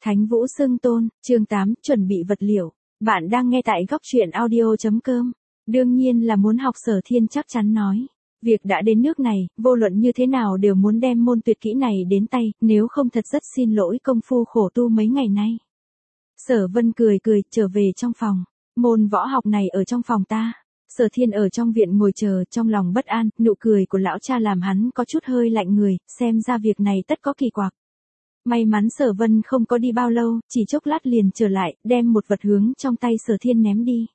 Thánh Vũ Xưng Tôn, chương 8, chuẩn bị vật liệu. Bạn đang nghe tại góc truyện audio.com. Đương nhiên là muốn học. Sở Thiên chắc chắn nói. Việc đã đến nước này, vô luận như thế nào đều muốn đem môn tuyệt kỹ này đến tay, nếu không thật rất xin lỗi công phu khổ tu mấy ngày nay. Sở Vân cười cười, trở về trong phòng. Môn võ học này ở trong phòng ta. Sở Thiên ở trong viện ngồi chờ, trong lòng bất an, nụ cười của lão cha làm hắn có chút hơi lạnh người, xem ra việc này tất có kỳ quặc. May mắn Sở Vân không có đi bao lâu, chỉ chốc lát liền trở lại, đem một vật hướng trong tay Sở Thiên ném đi.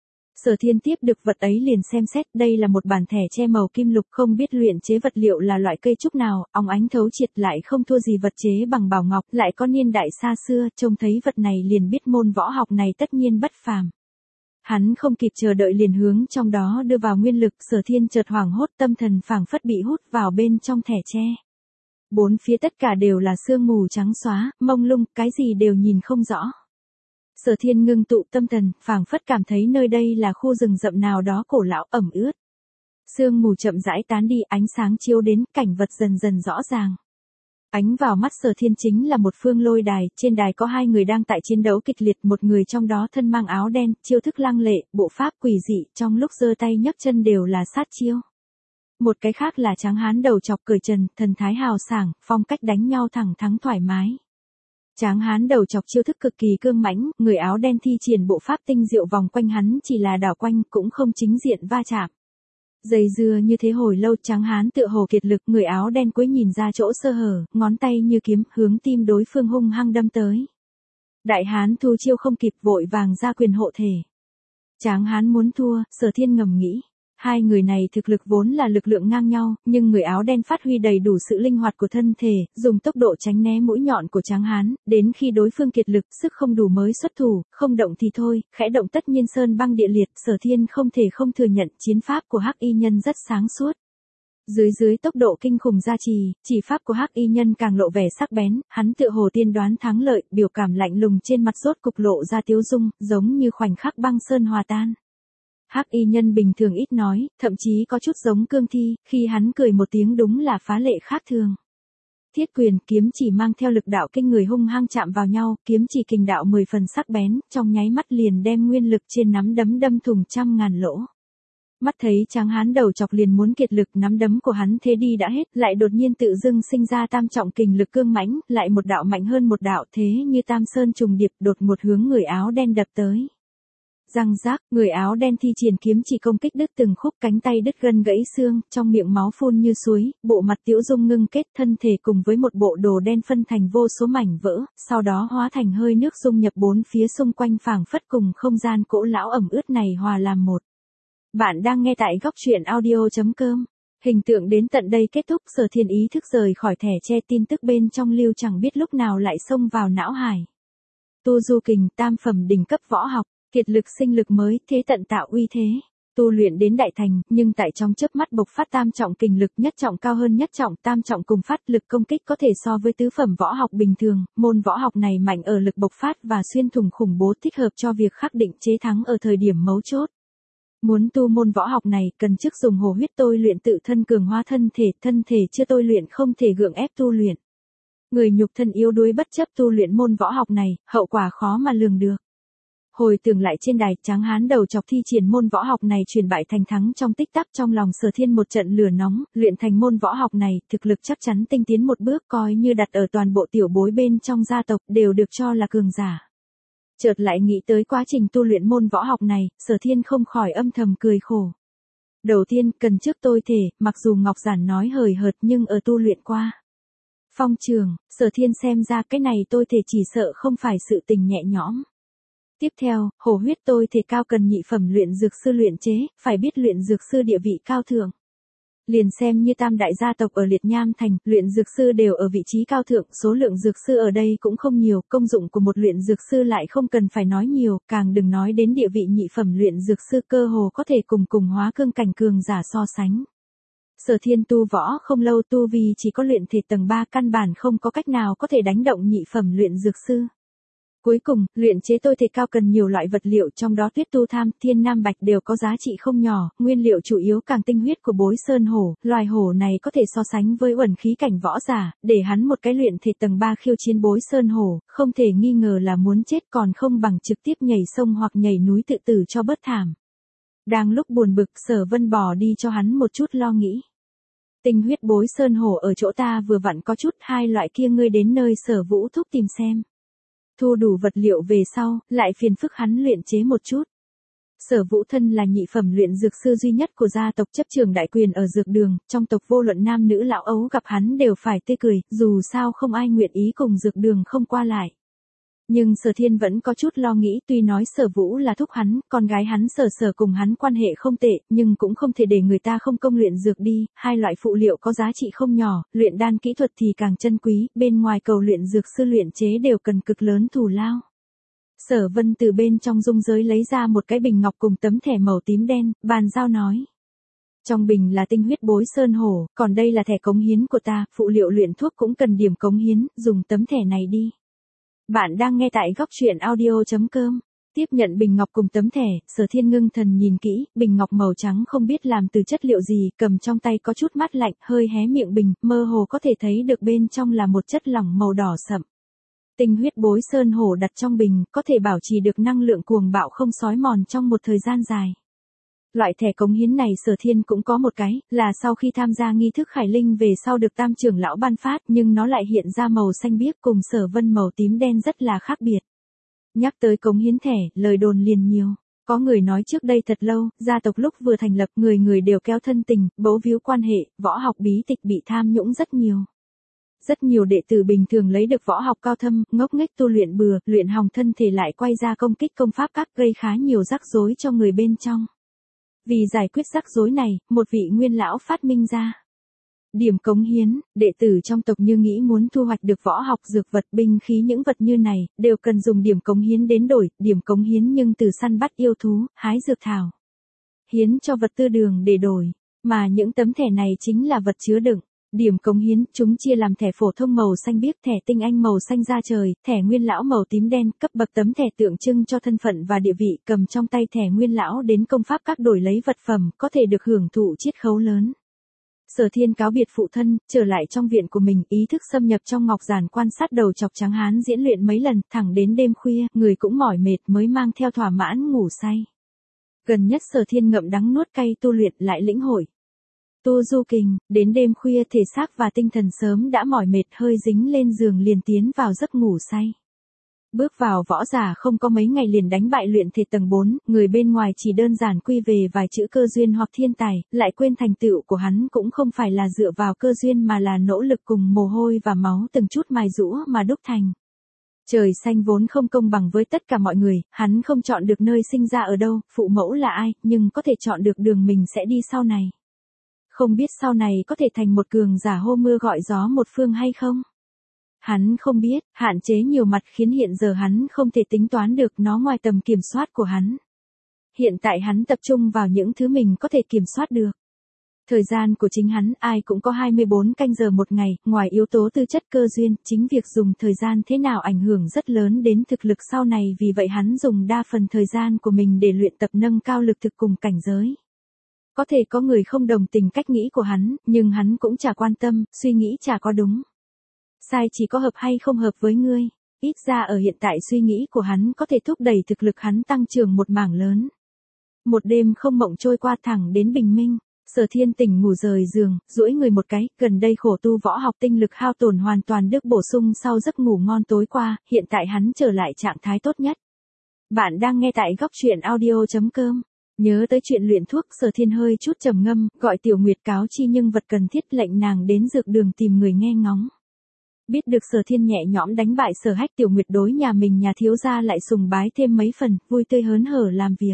Sở Thiên tiếp được vật ấy liền xem xét, đây là một bản thẻ tre màu kim lục, không biết luyện chế vật liệu là loại cây trúc nào, óng ánh thấu triệt, lại không thua gì vật chế bằng bảo ngọc, lại có niên đại xa xưa, trông thấy vật này liền biết môn võ học này tất nhiên bất phàm. Hắn không kịp chờ đợi liền hướng trong đó đưa vào nguyên lực. Sở Thiên chợt hoảng hốt, tâm thần phảng phất bị hút vào bên trong thẻ tre. Bốn phía tất cả đều là sương mù trắng xóa, mông lung, cái gì đều nhìn không rõ. Sở Thiên ngưng tụ tâm thần, phảng phất cảm thấy nơi đây là khu rừng rậm nào đó cổ lão ẩm ướt. Sương mù chậm rãi tán đi, ánh sáng chiếu đến, cảnh vật dần dần rõ ràng. Ánh vào mắt Sở Thiên chính là một phương lôi đài, trên đài có hai người đang tại chiến đấu kịch liệt, một người trong đó thân mang áo đen, chiêu thức lăng lệ, bộ pháp quỷ dị, trong lúc giơ tay nhấc chân đều là sát chiêu. Một cái khác là tráng hán đầu chọc cởi trần, thần thái hào sảng, phong cách đánh nhau thẳng thắn thoải mái. Tráng hán đầu chọc chiêu thức cực kỳ cương mãnh, người áo đen thi triển bộ pháp tinh diệu vòng quanh hắn chỉ là đảo quanh, cũng không chính diện va chạm. Dây dưa như thế hồi lâu, tráng hán tựa hồ kiệt lực, người áo đen cuối nhìn ra chỗ sơ hở, ngón tay như kiếm, hướng tim đối phương hung hăng đâm tới. Đại hán thu chiêu không kịp, vội vàng ra quyền hộ thể. Tráng hán muốn thua, Sở Thiên ngầm nghĩ. Hai người này thực lực vốn là lực lượng ngang nhau, nhưng người áo đen phát huy đầy đủ sự linh hoạt của thân thể, dùng tốc độ tránh né mũi nhọn của tráng hán, đến khi đối phương kiệt lực, sức không đủ mới xuất thủ, không động thì thôi, khẽ động tất nhiên sơn băng địa liệt. Sở Thiên không thể không thừa nhận chiến pháp của Hắc Y Nhân rất sáng suốt. Dưới tốc độ kinh khủng gia trì, chỉ pháp của Hắc Y Nhân càng lộ vẻ sắc bén, hắn tựa hồ tiên đoán thắng lợi, biểu cảm lạnh lùng trên mặt rốt cục lộ ra tiếu dung, giống như khoảnh khắc băng sơn hòa tan. Hắc Y Nhân bình thường ít nói, thậm chí có chút giống cương thi, khi hắn cười một tiếng đúng là phá lệ khác thường. Thiết quyền, kiếm chỉ mang theo lực đạo kinh người hung hăng chạm vào nhau, kiếm chỉ kình đạo 10 phần sắc bén, trong nháy mắt liền đem nguyên lực trên nắm đấm đâm thủng trăm ngàn lỗ. Mắt thấy tráng hán đầu chọc liền muốn kiệt lực, nắm đấm của hắn thế đi đã hết, lại đột nhiên tự dưng sinh ra tam trọng kình lực cương mãnh, lại một đạo mạnh hơn một đạo, thế như tam sơn trùng điệp, đột một hướng người áo đen đập tới. Răng rác, người áo đen thi triển kiếm chỉ công kích đứt từng khúc, cánh tay đứt gân gãy xương, trong miệng máu phun như suối, bộ mặt Tiễu Dung ngưng kết, thân thể cùng với một bộ đồ đen phân thành vô số mảnh vỡ, sau đó hóa thành hơi nước dung nhập bốn phía xung quanh, phảng phất cùng không gian cỗ lão ẩm ướt này hòa làm một. Bạn đang nghe tại góc truyện audio.com. Hình tượng đến tận đây kết thúc. Sở Thiên ý thức rời khỏi thẻ tre, tin tức bên trong lưu chẳng biết lúc nào lại xông vào não hải. Tu Du Kình, tam phẩm đỉnh cấp võ học. Kiệt lực sinh lực mới, thế tận tạo uy thế. Tu luyện đến đại thành, nhưng tại trong chớp mắt bộc phát tam trọng kình lực, nhất trọng cao hơn nhất trọng, tam trọng cùng phát, lực công kích có thể so với tứ phẩm võ học bình thường. Môn võ học này mạnh ở lực bộc phát và xuyên thủng khủng bố, thích hợp cho việc khắc định chế thắng ở thời điểm mấu chốt. Muốn tu môn võ học này, cần trước dùng hồ huyết tôi luyện tự thân cường hóa thân thể chưa tôi luyện không thể gượng ép tu luyện. Người nhục thân yếu đuối bất chấp tu luyện môn võ học này, hậu quả khó mà lường được. Hồi tưởng lại trên đài, tráng hán đầu chọc thi triển môn võ học này chuyển bại thành thắng trong tích tắc, trong lòng Sở Thiên một trận lửa nóng, luyện thành môn võ học này, thực lực chắc chắn tinh tiến một bước, coi như đặt ở toàn bộ tiểu bối bên trong gia tộc đều được cho là cường giả. Chợt lại nghĩ tới quá trình tu luyện môn võ học này, Sở Thiên không khỏi âm thầm cười khổ. Đầu tiên, cần trước tôi thể, mặc dù Ngọc Giản nói hời hợt nhưng ở tu luyện qua phong trường, Sở Thiên xem ra cái này tôi thể chỉ sợ không phải sự tình nhẹ nhõm. Tiếp theo, hồ huyết tôi thể cao cần nhị phẩm luyện dược sư luyện chế, phải biết luyện dược sư địa vị cao thượng. Liền xem như tam đại gia tộc ở Liệt Nham Thành, luyện dược sư đều ở vị trí cao thượng, số lượng dược sư ở đây cũng không nhiều, công dụng của một luyện dược sư lại không cần phải nói nhiều, càng đừng nói đến địa vị nhị phẩm luyện dược sư, cơ hồ có thể cùng hóa cương cảnh cường giả so sánh. Sở Thiên tu võ không lâu, tu vi chỉ có luyện thể tầng 3, căn bản không có cách nào có thể đánh động nhị phẩm luyện dược sư. Cuối cùng, luyện chế tôi thể cao cần nhiều loại vật liệu, trong đó tuyết tu tham, thiên nam bạch đều có giá trị không nhỏ, nguyên liệu chủ yếu càng tinh huyết của bối sơn hổ, loài hổ này có thể so sánh với uẩn khí cảnh võ giả, để hắn một cái luyện thể tầng 3 khiêu chiến bối sơn hổ, không thể nghi ngờ là muốn chết, còn không bằng trực tiếp nhảy sông hoặc nhảy núi tự tử cho bớt thảm. Đang lúc buồn bực, Sở Vân bỏ đi cho hắn một chút lo nghĩ. Tinh huyết bối sơn hổ ở chỗ ta vừa vặn có chút, hai loại kia ngươi đến nơi Sở Vũ thúc tìm xem. Thu đủ vật liệu về sau, lại phiền phức hắn luyện chế một chút. Sở Vũ thân là nhị phẩm luyện dược sư duy nhất của gia tộc chấp trường đại quyền ở dược đường, trong tộc vô luận nam nữ lão ấu gặp hắn đều phải tươi cười, dù sao không ai nguyện ý cùng dược đường không qua lại. Nhưng Sở Thiên vẫn có chút lo nghĩ, tuy nói Sở Vũ là thúc hắn, con gái hắn Sở cùng hắn quan hệ không tệ, nhưng cũng không thể để người ta không công luyện dược đi, hai loại phụ liệu có giá trị không nhỏ, luyện đan kỹ thuật thì càng chân quý, bên ngoài cầu luyện dược sư luyện chế đều cần cực lớn thù lao. Sở Vân từ bên trong dung giới lấy ra một cái bình ngọc cùng tấm thẻ màu tím đen, bàn giao nói. Trong bình là tinh huyết bối sơn hổ, còn đây là thẻ cống hiến của ta, phụ liệu luyện thuốc cũng cần điểm cống hiến, dùng tấm thẻ này đi. Bạn đang nghe tại góc truyện audio.com. Tiếp nhận bình ngọc cùng tấm thẻ, Sở Thiên ngưng thần nhìn kỹ, bình ngọc màu trắng không biết làm từ chất liệu gì, cầm trong tay có chút mát lạnh, hơi hé miệng bình, mơ hồ có thể thấy được bên trong là một chất lỏng màu đỏ sậm. Tinh huyết bối sơn hổ đặt trong bình, có thể bảo trì được năng lượng cuồng bạo không xói mòn trong một thời gian dài. Loại thẻ cống hiến này Sở Thiên cũng có một cái, là sau khi tham gia nghi thức khải linh về sau được tam trưởng lão ban phát, nhưng nó lại hiện ra màu xanh biếc cùng Sở Vân màu tím đen rất là khác biệt. Nhắc tới cống hiến thẻ, lời đồn liền nhiều. Có người nói trước đây thật lâu, gia tộc lúc vừa thành lập người người đều kéo thân tình, bấu víu quan hệ, võ học bí tịch bị tham nhũng rất nhiều. Rất nhiều đệ tử bình thường lấy được võ học cao thâm, ngốc nghếch tu luyện bừa, luyện hỏng thân thể lại quay ra công kích công pháp các, gây khá nhiều rắc rối cho người bên trong. Vì giải quyết rắc rối này, một vị nguyên lão phát minh ra. Điểm cống hiến, đệ tử trong tộc như nghĩ muốn thu hoạch được võ học dược vật binh khí những vật như này, đều cần dùng điểm cống hiến đến đổi, điểm cống hiến nhưng từ săn bắt yêu thú, hái dược thảo. Hiến cho vật tư đường để đổi, mà những tấm thẻ này chính là vật chứa đựng. Điểm cống hiến, chúng chia làm thẻ phổ thông màu xanh biếc, thẻ tinh anh màu xanh da trời, thẻ nguyên lão màu tím đen, cấp bậc tấm thẻ tượng trưng cho thân phận và địa vị, cầm trong tay thẻ nguyên lão đến công pháp các đổi lấy vật phẩm, có thể được hưởng thụ chiết khấu lớn. Sở Thiên cáo biệt phụ thân, trở lại trong viện của mình, ý thức xâm nhập trong ngọc giản quan sát đầu chọc trắng hán diễn luyện mấy lần, thẳng đến đêm khuya, người cũng mỏi mệt mới mang theo thỏa mãn ngủ say. Gần nhất Sở Thiên ngậm đắng nuốt cay tu luyện lại lĩnh hội. Tu du kình, đến đêm khuya thể xác và tinh thần sớm đã mỏi mệt hơi dính lên giường liền tiến vào giấc ngủ say. Bước vào võ giả không có mấy ngày liền đánh bại luyện thể tầng 4, người bên ngoài chỉ đơn giản quy về vài chữ cơ duyên hoặc thiên tài, lại quên thành tựu của hắn cũng không phải là dựa vào cơ duyên mà là nỗ lực cùng mồ hôi và máu từng chút mài giũa mà đúc thành. Trời xanh vốn không công bằng với tất cả mọi người, hắn không chọn được nơi sinh ra ở đâu, phụ mẫu là ai, nhưng có thể chọn được đường mình sẽ đi sau này. Không biết sau này có thể thành một cường giả hô mưa gọi gió một phương hay không? Hắn không biết, hạn chế nhiều mặt khiến hiện giờ hắn không thể tính toán được nó ngoài tầm kiểm soát của hắn. Hiện tại hắn tập trung vào những thứ mình có thể kiểm soát được. Thời gian của chính hắn ai cũng có 24 canh giờ một ngày, ngoài yếu tố tư chất cơ duyên, chính việc dùng thời gian thế nào ảnh hưởng rất lớn đến thực lực sau này, vì vậy hắn dùng đa phần thời gian của mình để luyện tập nâng cao lực thực cùng cảnh giới. Có thể có người không đồng tình cách nghĩ của hắn, nhưng hắn cũng chả quan tâm, suy nghĩ chả có đúng. Sai chỉ có hợp hay không hợp với ngươi. Ít ra ở hiện tại suy nghĩ của hắn có thể thúc đẩy thực lực hắn tăng trưởng một mảng lớn. Một đêm không mộng trôi qua thẳng đến bình minh. Sở Thiên tỉnh ngủ rời giường, duỗi người một cái, gần đây khổ tu võ học tinh lực hao tổn hoàn toàn được bổ sung sau giấc ngủ ngon tối qua, hiện tại hắn trở lại trạng thái tốt nhất. Bạn đang nghe tại góc truyện audio.com. Nhớ tới chuyện luyện thuốc, Sở Thiên hơi chút trầm ngâm, gọi Tiểu Nguyệt cáo chi nhưng vật cần thiết, lệnh nàng đến dược đường tìm người nghe ngóng. Biết được Sở Thiên nhẹ nhõm đánh bại Sở Hách, Tiểu Nguyệt đối nhà mình nhà thiếu gia lại sùng bái thêm mấy phần, vui tươi hớn hở làm việc.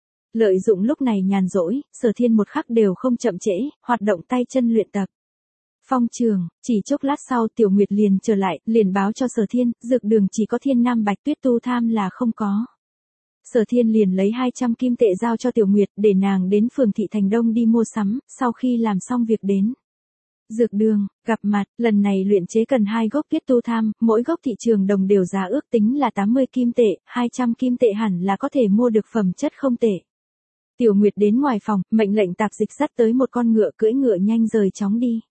Lợi dụng lúc này nhàn rỗi, Sở Thiên một khắc đều không chậm trễ, hoạt động tay chân luyện tập. Phong trường, chỉ chốc lát sau Tiểu Nguyệt liền trở lại, liền báo cho Sở Thiên, dược đường chỉ có thiên nam bạch tuyết tu tham là không có. Sở Thiên liền lấy 200 kim tệ giao cho Tiểu Nguyệt để nàng đến phường thị thành Đông đi mua sắm, sau khi làm xong việc đến. Dược đường, gặp mặt, lần này luyện chế cần 2 gốc tuyết tu tham, mỗi gốc thị trường đồng đều giá ước tính là 80 kim tệ, 200 kim tệ hẳn là có thể mua được phẩm chất không tệ. Tiểu Nguyệt đến ngoài phòng, mệnh lệnh tạp dịch dắt tới một con ngựa cưỡi ngựa nhanh rời chóng đi.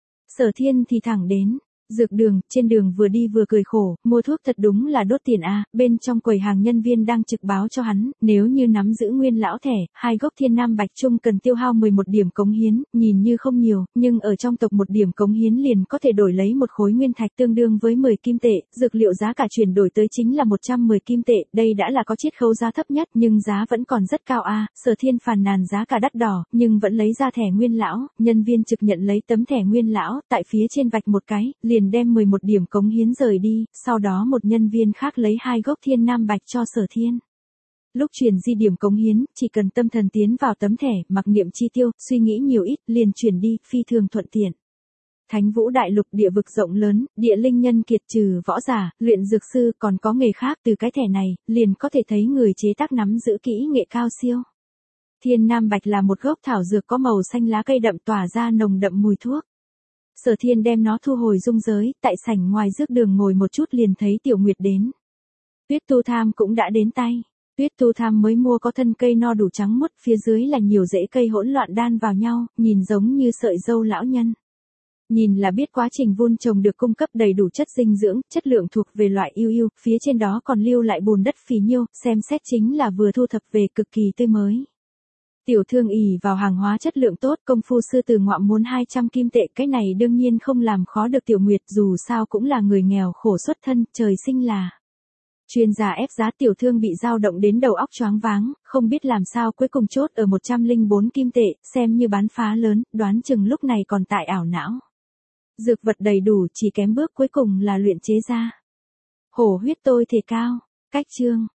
Sở Thiên thì thẳng đến dược đường, trên đường vừa đi vừa cười khổ, mua thuốc thật đúng là đốt tiền a. Bên trong quầy hàng nhân viên đang trực báo cho hắn, nếu như nắm giữ nguyên lão thẻ, 2 gốc thiên nam bạch trung cần tiêu hao 11 điểm cống hiến, nhìn như không nhiều, nhưng ở trong tộc 1 điểm cống hiến liền có thể đổi lấy một khối nguyên thạch tương đương với 10 kim tệ, dược liệu giá cả chuyển đổi tới chính là 110 kim tệ, đây đã là có chiết khấu giá thấp nhất, nhưng giá vẫn còn rất cao a. Sở Thiên phàn nàn giá cả đắt đỏ, nhưng vẫn lấy ra thẻ nguyên lão, nhân viên trực nhận lấy tấm thẻ nguyên lão, tại phía trên vạch một cái, liền đem 11 điểm cống hiến rời đi, sau đó một nhân viên khác lấy 2 gốc thiên nam bạch cho Sở Thiên. Lúc chuyển di điểm cống hiến, chỉ cần tâm thần tiến vào tấm thẻ, mặc niệm chi tiêu, suy nghĩ nhiều ít, liền chuyển đi, phi thường thuận tiện. Thánh Vũ Đại Lục địa vực rộng lớn, địa linh nhân kiệt trừ võ giả, luyện dược sư còn có nghề khác, từ cái thẻ này, liền có thể thấy người chế tác nắm giữ kỹ nghệ cao siêu. Thiên nam bạch là một gốc thảo dược có màu xanh lá cây đậm tỏa ra nồng đậm mùi thuốc. Sở Thiên đem nó thu hồi dung giới, tại sảnh ngoài dược đường ngồi một chút liền thấy Tiểu Nguyệt đến. Tuyết tu tham cũng đã đến tay. Tuyết tu tham mới mua có thân cây no đủ trắng muốt, phía dưới là nhiều rễ cây hỗn loạn đan vào nhau, nhìn giống như sợi dâu lão nhân. Nhìn là biết quá trình vun trồng được cung cấp đầy đủ chất dinh dưỡng, chất lượng thuộc về loại ưu ưu, phía trên đó còn lưu lại bùn đất phì nhiêu, xem xét chính là vừa thu thập về cực kỳ tươi mới. Tiểu thương ỷ vào hàng hóa chất lượng tốt, công phu sư từ ngoạm muốn 200 kim tệ, cái này đương nhiên không làm khó được Tiểu Nguyệt, dù sao cũng là người nghèo khổ xuất thân, trời sinh là. Chuyên gia ép giá, tiểu thương bị dao động đến đầu óc choáng váng, không biết làm sao cuối cùng chốt ở 104 kim tệ, xem như bán phá lớn, đoán chừng lúc này còn tại ảo não. Dược vật đầy đủ, chỉ kém bước cuối cùng là luyện chế ra. Hổ huyết tôi thể cao, cách chương.